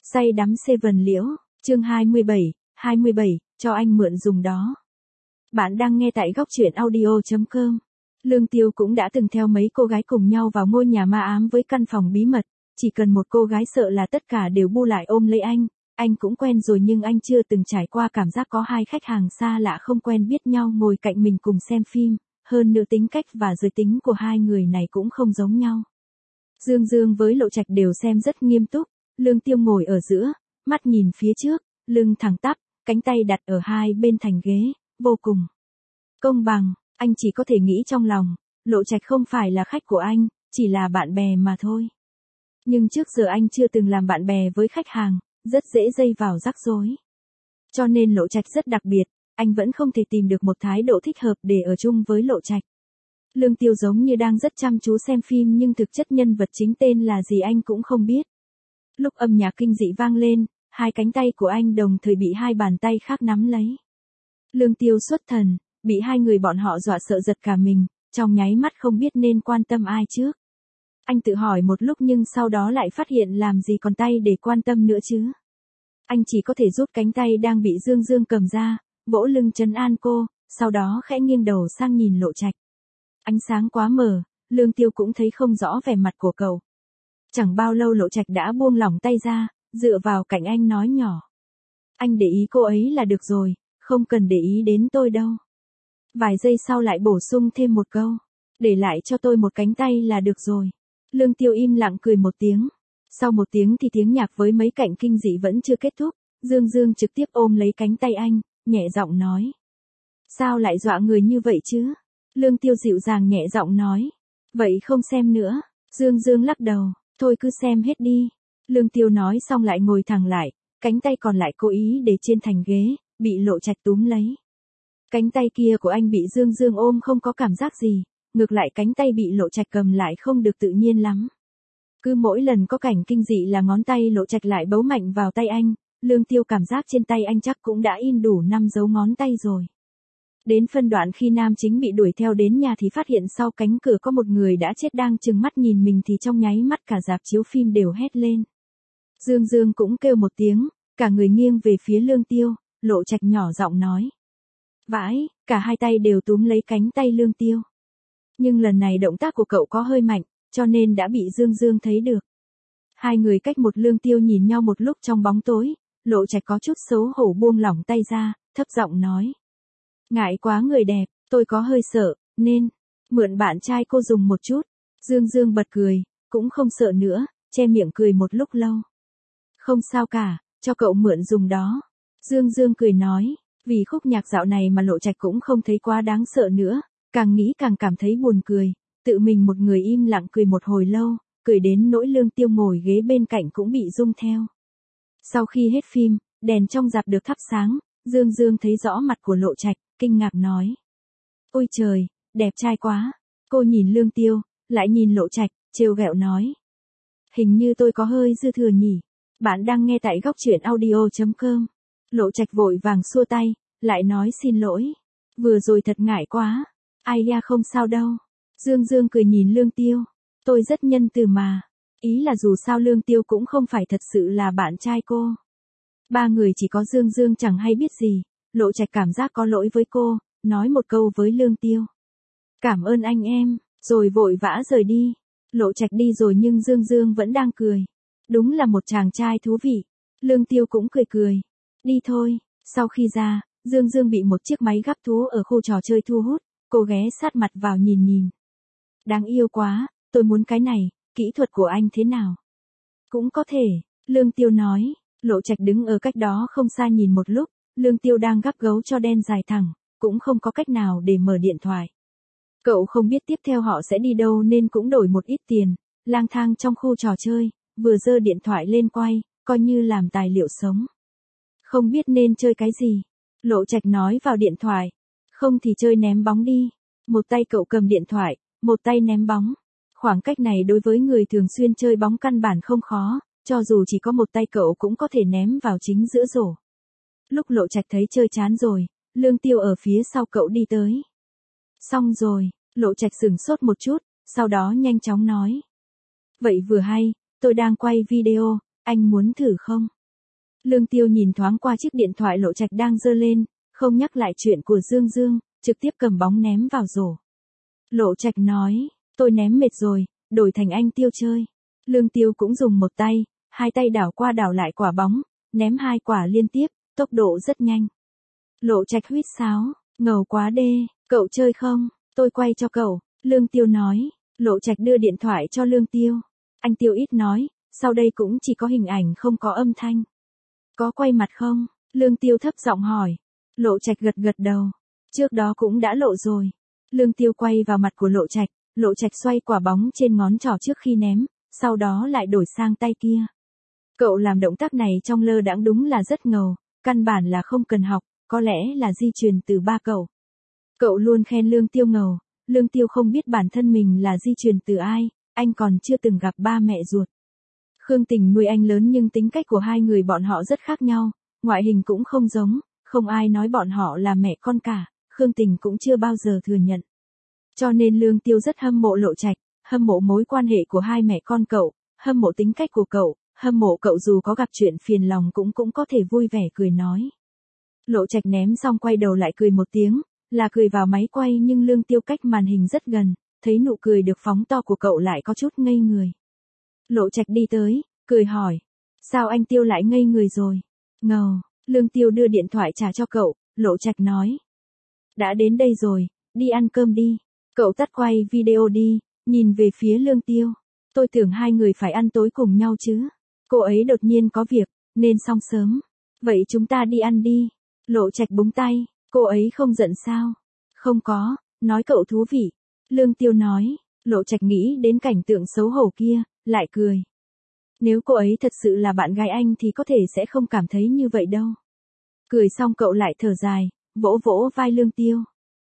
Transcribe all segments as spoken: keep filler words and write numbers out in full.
Say đắm Seven Liễu, chương hai mươi bảy, hai mươi bảy, cho anh mượn dùng đó. Bạn đang nghe tại góc truyện audio chấm com. Lương Tiêu cũng đã từng theo mấy cô gái cùng nhau vào ngôi nhà ma ám với căn phòng bí mật, chỉ cần một cô gái sợ là tất cả đều bu lại ôm lấy anh, anh cũng quen rồi nhưng anh chưa từng trải qua cảm giác có hai khách hàng xa lạ không quen biết nhau ngồi cạnh mình cùng xem phim, hơn nữa tính cách và giới tính của hai người này cũng không giống nhau. Dương Dương với Lộ Trạch đều xem rất nghiêm túc, Lương Tiêu ngồi ở giữa, mắt nhìn phía trước, lưng thẳng tắp, cánh tay đặt ở hai bên thành ghế, vô cùng công bằng. Anh chỉ có thể nghĩ trong lòng, Lộ Trạch không phải là khách của anh, chỉ là bạn bè mà thôi. Nhưng trước giờ anh chưa từng làm bạn bè với khách hàng, rất dễ dây vào rắc rối. Cho nên Lộ Trạch rất đặc biệt, anh vẫn không thể tìm được một thái độ thích hợp để ở chung với Lộ Trạch. Lương Tiêu giống như đang rất chăm chú xem phim nhưng thực chất nhân vật chính tên là gì anh cũng không biết. Lúc âm nhạc kinh dị vang lên, hai cánh tay của anh đồng thời bị hai bàn tay khác nắm lấy. Lương Tiêu xuất thần, bị hai người bọn họ dọa sợ giật cả mình, trong nháy mắt không biết nên quan tâm ai trước. Anh tự hỏi một lúc nhưng sau đó lại phát hiện làm gì còn tay để quan tâm nữa chứ. Anh chỉ có thể rút cánh tay đang bị Dương Dương cầm ra, vỗ lưng trấn an cô, sau đó khẽ nghiêng đầu sang nhìn Lộ Trạch. Ánh sáng quá mờ, Lương Tiêu cũng thấy không rõ vẻ mặt của cậu. Chẳng bao lâu Lộ Trạch đã buông lỏng tay ra, dựa vào cạnh anh nói nhỏ. Anh để ý cô ấy là được rồi, không cần để ý đến tôi đâu. Vài giây sau lại bổ sung thêm một câu. Để lại cho tôi một cánh tay là được rồi. Lương Tiêu im lặng cười một tiếng. Sau một tiếng thì tiếng nhạc với mấy cảnh kinh dị vẫn chưa kết thúc. Dương Dương trực tiếp ôm lấy cánh tay anh, nhẹ giọng nói. Sao lại dọa người như vậy chứ? Lương Tiêu dịu dàng nhẹ giọng nói. Vậy không xem nữa. Dương Dương lắc đầu. Thôi cứ xem hết đi. Lương Tiêu nói xong lại ngồi thẳng lại. Cánh tay còn lại cố ý để trên thành ghế, bị Lộ Trạch túm lấy. Cánh tay kia của anh bị Dương Dương ôm không có cảm giác gì, ngược lại cánh tay bị Lộ Trạch cầm lại không được tự nhiên lắm. Cứ mỗi lần có cảnh kinh dị là ngón tay Lộ Trạch lại bấu mạnh vào tay anh, Lương Tiêu cảm giác trên tay anh chắc cũng đã in đủ năm dấu ngón tay rồi. Đến phân đoạn khi nam chính bị đuổi theo đến nhà thì phát hiện sau cánh cửa có một người đã chết đang trừng mắt nhìn mình thì trong nháy mắt cả rạp chiếu phim đều hét lên. Dương Dương cũng kêu một tiếng, cả người nghiêng về phía Lương Tiêu, Lộ Trạch nhỏ giọng nói. Vãi, cả hai tay đều túm lấy cánh tay Lương Tiêu. Nhưng lần này động tác của cậu có hơi mạnh, cho nên đã bị Dương Dương thấy được. Hai người cách một Lương Tiêu nhìn nhau một lúc trong bóng tối, Lộ Trạch có chút xấu hổ buông lỏng tay ra, thấp giọng nói. Ngại quá người đẹp, tôi có hơi sợ, nên, mượn bạn trai cô dùng một chút. Dương Dương bật cười, cũng không sợ nữa, che miệng cười một lúc lâu. Không sao cả, cho cậu mượn dùng đó. Dương Dương cười nói. Vì khúc nhạc dạo này mà Lộ Trạch cũng không thấy quá đáng sợ nữa, càng nghĩ càng cảm thấy buồn cười, tự mình một người im lặng cười một hồi lâu, cười đến nỗi Lương Tiêu ngồi ghế bên cạnh cũng bị rung theo. Sau khi hết phim, đèn trong rạp được thắp sáng, Dương Dương thấy rõ mặt của Lộ Trạch, kinh ngạc nói. Ôi trời, đẹp trai quá. Cô nhìn Lương Tiêu, lại nhìn Lộ Trạch, trêu ghẹo nói. Hình như tôi có hơi dư thừa nhỉ. Bạn đang nghe tại góc truyện audio chấm com. Lộ Trạch vội vàng xua tay, lại nói xin lỗi. Vừa rồi thật ngại quá. Ai da không sao đâu. Dương Dương cười nhìn Lương Tiêu. Tôi rất nhân từ mà. Ý là dù sao Lương Tiêu cũng không phải thật sự là bạn trai cô. Ba người chỉ có Dương Dương chẳng hay biết gì. Lộ Trạch cảm giác có lỗi với cô, nói một câu với Lương Tiêu. Cảm ơn anh em, rồi vội vã rời đi. Lộ Trạch đi rồi nhưng Dương Dương vẫn đang cười. Đúng là một chàng trai thú vị. Lương Tiêu cũng cười cười. Đi thôi, sau khi ra, Dương Dương bị một chiếc máy gắp thú ở khu trò chơi thu hút, cô ghé sát mặt vào nhìn nhìn. Đáng yêu quá, tôi muốn cái này, kỹ thuật của anh thế nào? Cũng có thể, Lương Tiêu nói, Lộ Trạch đứng ở cách đó không xa nhìn một lúc, Lương Tiêu đang gắp gấu cho đen dài thẳng, cũng không có cách nào để mở điện thoại. Cậu không biết tiếp theo họ sẽ đi đâu nên cũng đổi một ít tiền, lang thang trong khu trò chơi, vừa giơ điện thoại lên quay, coi như làm tài liệu sống. Không biết nên chơi cái gì. Lộ Trạch nói vào điện thoại. Không thì chơi ném bóng đi. Một tay cậu cầm điện thoại, một tay ném bóng. Khoảng cách này đối với người thường xuyên chơi bóng căn bản không khó, cho dù chỉ có một tay cậu cũng có thể ném vào chính giữa rổ. Lúc Lộ Trạch thấy chơi chán rồi, Lương Tiêu ở phía sau cậu đi tới. Xong rồi, Lộ Trạch sửng sốt một chút, sau đó nhanh chóng nói. Vậy vừa hay, tôi đang quay video, anh muốn thử không? Lương Tiêu nhìn thoáng qua chiếc điện thoại Lộ Trạch đang giơ lên, không nhắc lại chuyện của Dương Dương, trực tiếp cầm bóng ném vào rổ. Lộ Trạch nói, tôi ném mệt rồi, đổi thành anh Tiêu chơi. Lương Tiêu cũng dùng một tay, hai tay đảo qua đảo lại quả bóng, ném hai quả liên tiếp, tốc độ rất nhanh. Lộ Trạch huýt sáo, ngầu quá đê, cậu chơi không, tôi quay cho cậu, Lương Tiêu nói. Lộ Trạch đưa điện thoại cho Lương Tiêu. Anh Tiêu ít nói, sau đây cũng chỉ có hình ảnh không có âm thanh. Có quay mặt không? Lương Tiêu thấp giọng hỏi. Lộ Trạch gật gật đầu. Trước đó cũng đã lộ rồi. Lương Tiêu quay vào mặt của Lộ Trạch, Lộ Trạch xoay quả bóng trên ngón trỏ trước khi ném, sau đó lại đổi sang tay kia. Cậu làm động tác này trong lơ đãng đúng là rất ngầu, căn bản là không cần học, có lẽ là di truyền từ ba cậu. Cậu luôn khen Lương Tiêu ngầu, Lương Tiêu không biết bản thân mình là di truyền từ ai, anh còn chưa từng gặp ba mẹ ruột. Khương Tình nuôi anh lớn nhưng tính cách của hai người bọn họ rất khác nhau, ngoại hình cũng không giống, không ai nói bọn họ là mẹ con cả, Khương Tình cũng chưa bao giờ thừa nhận. Cho nên Lương Tiêu rất hâm mộ Lộ Trạch, hâm mộ mối quan hệ của hai mẹ con cậu, hâm mộ tính cách của cậu, hâm mộ cậu dù có gặp chuyện phiền lòng cũng cũng có thể vui vẻ cười nói. Lộ Trạch ném xong quay đầu lại cười một tiếng, là cười vào máy quay nhưng Lương Tiêu cách màn hình rất gần, thấy nụ cười được phóng to của cậu lại có chút ngây người. Lộ Trạch đi tới, cười hỏi, sao anh Tiêu lại ngây người rồi? Ngầu, Lương Tiêu đưa điện thoại trả cho cậu, Lộ Trạch nói. Đã đến đây rồi, đi ăn cơm đi. Cậu tắt quay video đi, nhìn về phía Lương Tiêu. Tôi tưởng hai người phải ăn tối cùng nhau chứ. Cô ấy đột nhiên có việc, nên xong sớm. Vậy chúng ta đi ăn đi. Lộ Trạch búng tay, cô ấy không giận sao? Không có, nói cậu thú vị. Lương Tiêu nói, Lộ Trạch nghĩ đến cảnh tượng xấu hổ kia, lại cười. Nếu cô ấy thật sự là bạn gái anh thì có thể sẽ không cảm thấy như vậy đâu. Cười xong cậu lại thở dài, vỗ vỗ vai Lương Tiêu.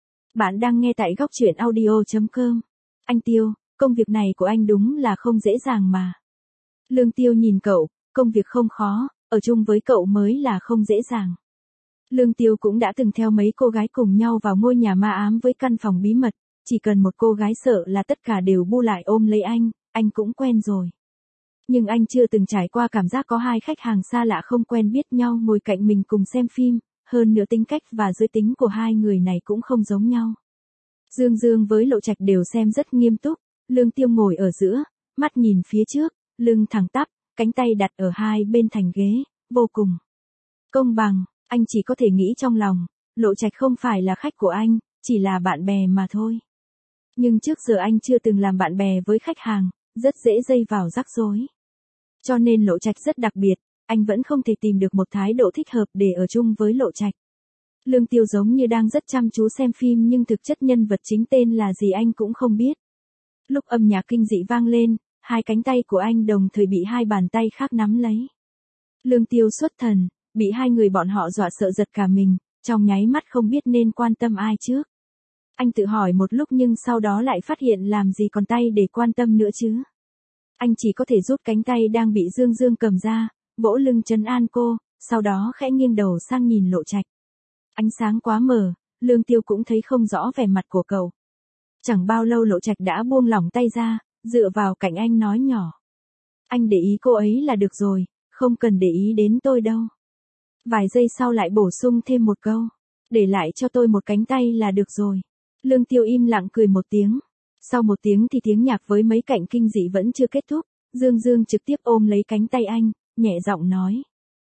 Bạn đang nghe tại góc truyện audio chấm com. Anh Tiêu, công việc này của anh đúng là không dễ dàng mà. Lương Tiêu nhìn cậu, công việc không khó, ở chung với cậu mới là không dễ dàng. Lương Tiêu cũng đã từng theo mấy cô gái cùng nhau vào ngôi nhà ma ám với căn phòng bí mật, chỉ cần một cô gái sợ là tất cả đều bu lại ôm lấy anh, anh cũng quen rồi. Nhưng anh chưa từng trải qua cảm giác có hai khách hàng xa lạ không quen biết nhau ngồi cạnh mình cùng xem phim, hơn nữa tính cách và giới tính của hai người này cũng không giống nhau. Dương Dương với Lộ Trạch đều xem rất nghiêm túc, Lương Tiêu ngồi ở giữa, mắt nhìn phía trước, lưng thẳng tắp, cánh tay đặt ở hai bên thành ghế, vô cùng công bằng, anh chỉ có thể nghĩ trong lòng, Lộ Trạch không phải là khách của anh, chỉ là bạn bè mà thôi. Nhưng trước giờ anh chưa từng làm bạn bè với khách hàng, rất dễ dây vào rắc rối. Cho nên Lộ Trạch rất đặc biệt, anh vẫn không thể tìm được một thái độ thích hợp để ở chung với Lộ Trạch. Lương Tiêu giống như đang rất chăm chú xem phim nhưng thực chất nhân vật chính tên là gì anh cũng không biết. Lúc âm nhạc kinh dị vang lên, hai cánh tay của anh đồng thời bị hai bàn tay khác nắm lấy. Lương Tiêu xuất thần, bị hai người bọn họ dọa sợ giật cả mình, trong nháy mắt không biết nên quan tâm ai trước. Anh tự hỏi một lúc nhưng sau đó lại phát hiện làm gì còn tay để quan tâm nữa chứ. Anh chỉ có thể rút cánh tay đang bị Dương Dương cầm ra, vỗ lưng trấn an cô, sau đó khẽ nghiêng đầu sang nhìn Lộ Trạch. Ánh sáng quá mờ, Lương Tiêu cũng thấy không rõ vẻ mặt của cậu. Chẳng bao lâu Lộ Trạch đã buông lỏng tay ra, dựa vào cạnh anh nói nhỏ. Anh để ý cô ấy là được rồi, không cần để ý đến tôi đâu. Vài giây sau lại bổ sung thêm một câu. Để lại cho tôi một cánh tay là được rồi. Lương Tiêu im lặng cười một tiếng. Sau một tiếng thì tiếng nhạc với mấy cảnh kinh dị vẫn chưa kết thúc, Dương Dương trực tiếp ôm lấy cánh tay anh, nhẹ giọng nói.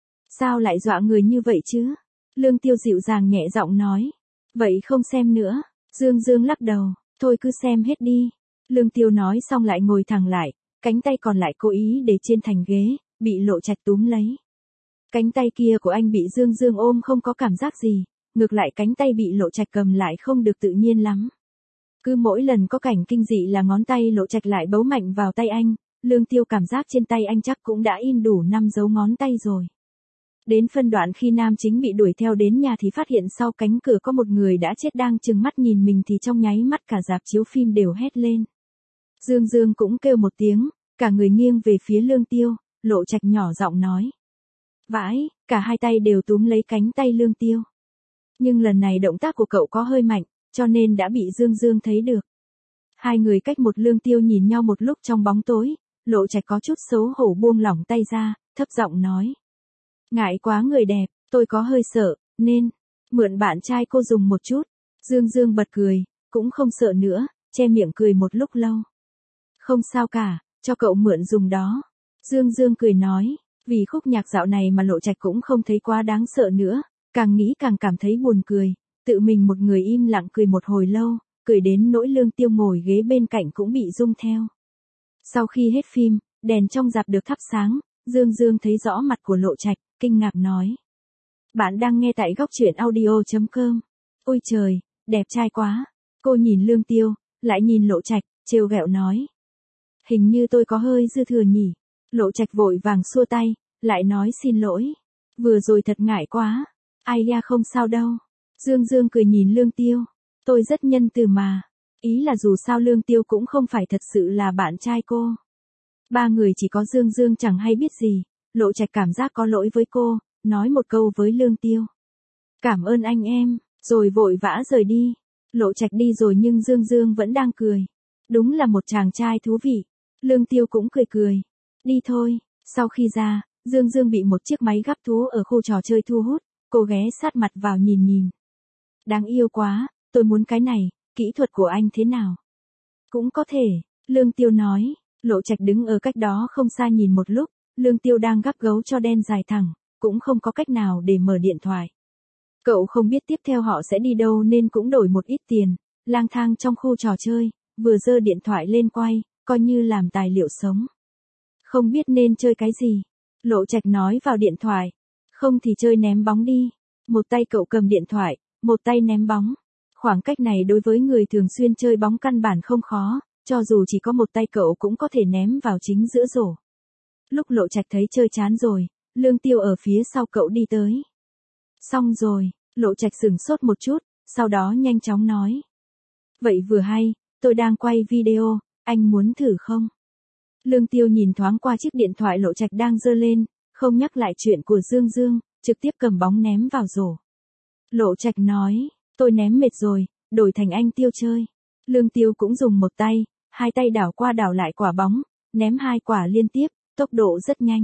Sao lại dọa người như vậy chứ? Lương Tiêu dịu dàng nhẹ giọng nói. Vậy không xem nữa. Dương Dương lắc đầu, thôi cứ xem hết đi. Lương Tiêu nói xong lại ngồi thẳng lại, cánh tay còn lại cố ý để trên thành ghế, bị Lộ Trạch túm lấy. Cánh tay kia của anh bị Dương Dương ôm không có cảm giác gì, ngược lại cánh tay bị Lộ Trạch cầm lại không được tự nhiên lắm. Cứ mỗi lần có cảnh kinh dị là ngón tay Lộ Trạch lại bấu mạnh vào tay anh, Lương Tiêu cảm giác trên tay anh chắc cũng đã in đủ năm dấu ngón tay rồi. Đến phân đoạn khi nam chính bị đuổi theo đến nhà thì phát hiện sau cánh cửa có một người đã chết đang trừng mắt nhìn mình thì trong nháy mắt cả rạp chiếu phim đều hét lên. Dương Dương cũng kêu một tiếng, cả người nghiêng về phía Lương Tiêu, Lộ Trạch nhỏ giọng nói. Vãi, cả hai tay đều túm lấy cánh tay Lương Tiêu. Nhưng lần này động tác của cậu có hơi mạnh, cho nên đã bị Dương Dương thấy được. Hai người cách một Lương Tiêu nhìn nhau một lúc trong bóng tối, Lộ Trạch có chút xấu hổ buông lỏng tay ra, thấp giọng nói. Ngại quá người đẹp, tôi có hơi sợ, nên, mượn bạn trai cô dùng một chút. Dương Dương bật cười, cũng không sợ nữa, che miệng cười một lúc lâu. Không sao cả, cho cậu mượn dùng đó. Dương Dương cười nói, vì khúc nhạc dạo này mà Lộ Trạch cũng không thấy quá đáng sợ nữa, càng nghĩ càng cảm thấy buồn cười, tự mình một người im lặng cười một hồi lâu, cười đến nỗi Lương Tiêu ngồi ghế bên cạnh cũng bị rung theo. Sau khi hết phim, đèn trong rạp được thắp sáng, Dương Dương thấy rõ mặt của Lộ Trạch, kinh ngạc nói. Bạn đang nghe tại góc truyện audio.com. Ôi trời, đẹp trai quá. Cô nhìn Lương Tiêu, lại nhìn Lộ Trạch, trêu ghẹo nói. Hình như tôi có hơi dư thừa nhỉ. Lộ Trạch vội vàng xua tay, lại nói xin lỗi. Vừa rồi thật ngại quá. Ai da không sao đâu. Dương Dương cười nhìn Lương Tiêu. Tôi rất nhân từ mà. Ý là dù sao Lương Tiêu cũng không phải thật sự là bạn trai cô. Ba người chỉ có Dương Dương chẳng hay biết gì. Lộ Trạch cảm giác có lỗi với cô, nói một câu với Lương Tiêu. Cảm ơn anh em, rồi vội vã rời đi. Lộ Trạch đi rồi nhưng Dương Dương vẫn đang cười. Đúng là một chàng trai thú vị. Lương Tiêu cũng cười cười. Đi thôi. Sau khi ra, Dương Dương bị một chiếc máy gắp thú ở khu trò chơi thu hút. Cô ghé sát mặt vào nhìn nhìn. Đáng yêu quá, tôi muốn cái này, kỹ thuật của anh thế nào? Cũng có thể, Lương Tiêu nói. Lộ Trạch đứng ở cách đó không xa nhìn một lúc. Lương Tiêu đang gắp gấu cho đen dài thẳng, cũng không có cách nào để mở điện thoại. Cậu không biết tiếp theo họ sẽ đi đâu nên cũng đổi một ít tiền, lang thang trong khu trò chơi, vừa giơ điện thoại lên quay, coi như làm tài liệu sống. Không biết nên chơi cái gì? Lộ Trạch nói vào điện thoại. Không thì chơi ném bóng đi. Một tay cậu cầm điện thoại, một tay ném bóng. Khoảng cách này đối với người thường xuyên chơi bóng căn bản không khó, cho dù chỉ có một tay cậu cũng có thể ném vào chính giữa rổ. Lúc Lộ Trạch thấy chơi chán rồi, Lương Tiêu ở phía sau cậu đi tới. Xong rồi, Lộ Trạch sửng sốt một chút, sau đó nhanh chóng nói. Vậy vừa hay, tôi đang quay video, anh muốn thử không? Lương Tiêu nhìn thoáng qua chiếc điện thoại Lộ Trạch đang giơ lên, không nhắc lại chuyện của Dương Dương, trực tiếp cầm bóng ném vào rổ. Lộ Trạch nói, tôi ném mệt rồi, đổi thành anh Tiêu chơi. Lương Tiêu cũng dùng một tay, hai tay đảo qua đảo lại quả bóng, ném hai quả liên tiếp, tốc độ rất nhanh.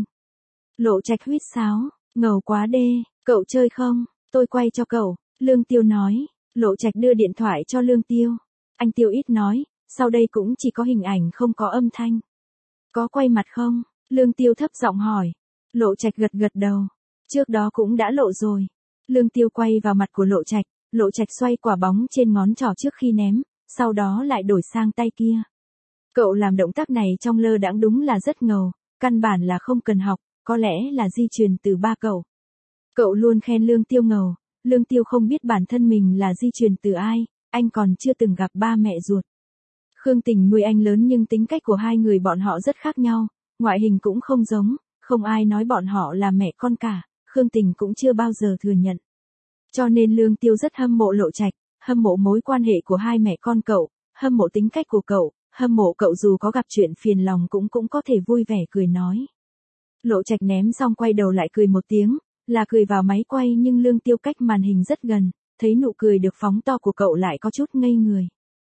Lộ Trạch huýt sáo, ngầu quá đê, cậu chơi không? Tôi quay cho cậu, Lương Tiêu nói. Lộ Trạch đưa điện thoại cho Lương Tiêu. Anh Tiêu ít nói, sau đây cũng chỉ có hình ảnh không có âm thanh. Có quay mặt không? Lương Tiêu thấp giọng hỏi. Lộ Trạch gật gật đầu. Trước đó cũng đã lộ rồi. Lương Tiêu quay vào mặt của Lộ Trạch, Lộ Trạch xoay quả bóng trên ngón trỏ trước khi ném, sau đó lại đổi sang tay kia. Cậu làm động tác này trong lơ đãng đúng là rất ngầu, căn bản là không cần học, có lẽ là di truyền từ ba cậu. Cậu luôn khen Lương Tiêu ngầu, Lương Tiêu không biết bản thân mình là di truyền từ ai, anh còn chưa từng gặp ba mẹ ruột. Khương Tình nuôi anh lớn nhưng tính cách của hai người bọn họ rất khác nhau, ngoại hình cũng không giống, không ai nói bọn họ là mẹ con cả, Khương Tình cũng chưa bao giờ thừa nhận. Cho nên Lương Tiêu rất hâm mộ Lộ Trạch, hâm mộ mối quan hệ của hai mẹ con cậu, hâm mộ tính cách của cậu, hâm mộ cậu dù có gặp chuyện phiền lòng cũng cũng có thể vui vẻ cười nói. Lộ Trạch ném xong quay đầu lại cười một tiếng, là cười vào máy quay nhưng Lương Tiêu cách màn hình rất gần, thấy nụ cười được phóng to của cậu lại có chút ngây người.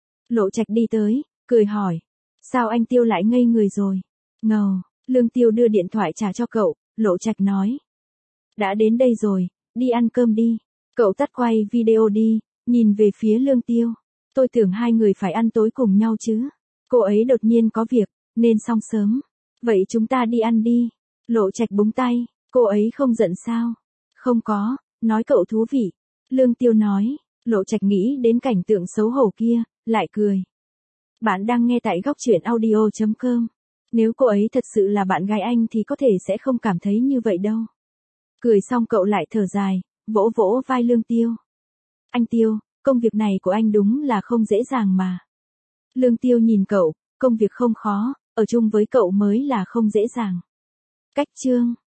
Lộ Trạch đi tới, cười hỏi. Sao anh Tiêu lại ngây người rồi? Ngầu, Lương Tiêu đưa điện thoại trả cho cậu, Lộ Trạch nói. Đã đến đây rồi, đi ăn cơm đi. Cậu tắt quay video đi, nhìn về phía Lương Tiêu. Tôi tưởng hai người phải ăn tối cùng nhau chứ. Cô ấy đột nhiên có việc, nên xong sớm. Vậy chúng ta đi ăn đi. Lộ Trạch búng tay, cô ấy không giận sao? Không có, nói cậu thú vị. Lương Tiêu nói, Lộ Trạch nghĩ đến cảnh tượng xấu hổ kia, lại cười. Bạn đang nghe tại góc truyện audio.com. Nếu cô ấy thật sự là bạn gái anh thì có thể sẽ không cảm thấy như vậy đâu. Cười xong cậu lại thở dài, vỗ vỗ vai Lương Tiêu. Anh Tiêu, công việc này của anh đúng là không dễ dàng mà. Lương Tiêu nhìn cậu, công việc không khó, ở chung với cậu mới là không dễ dàng. Cách chương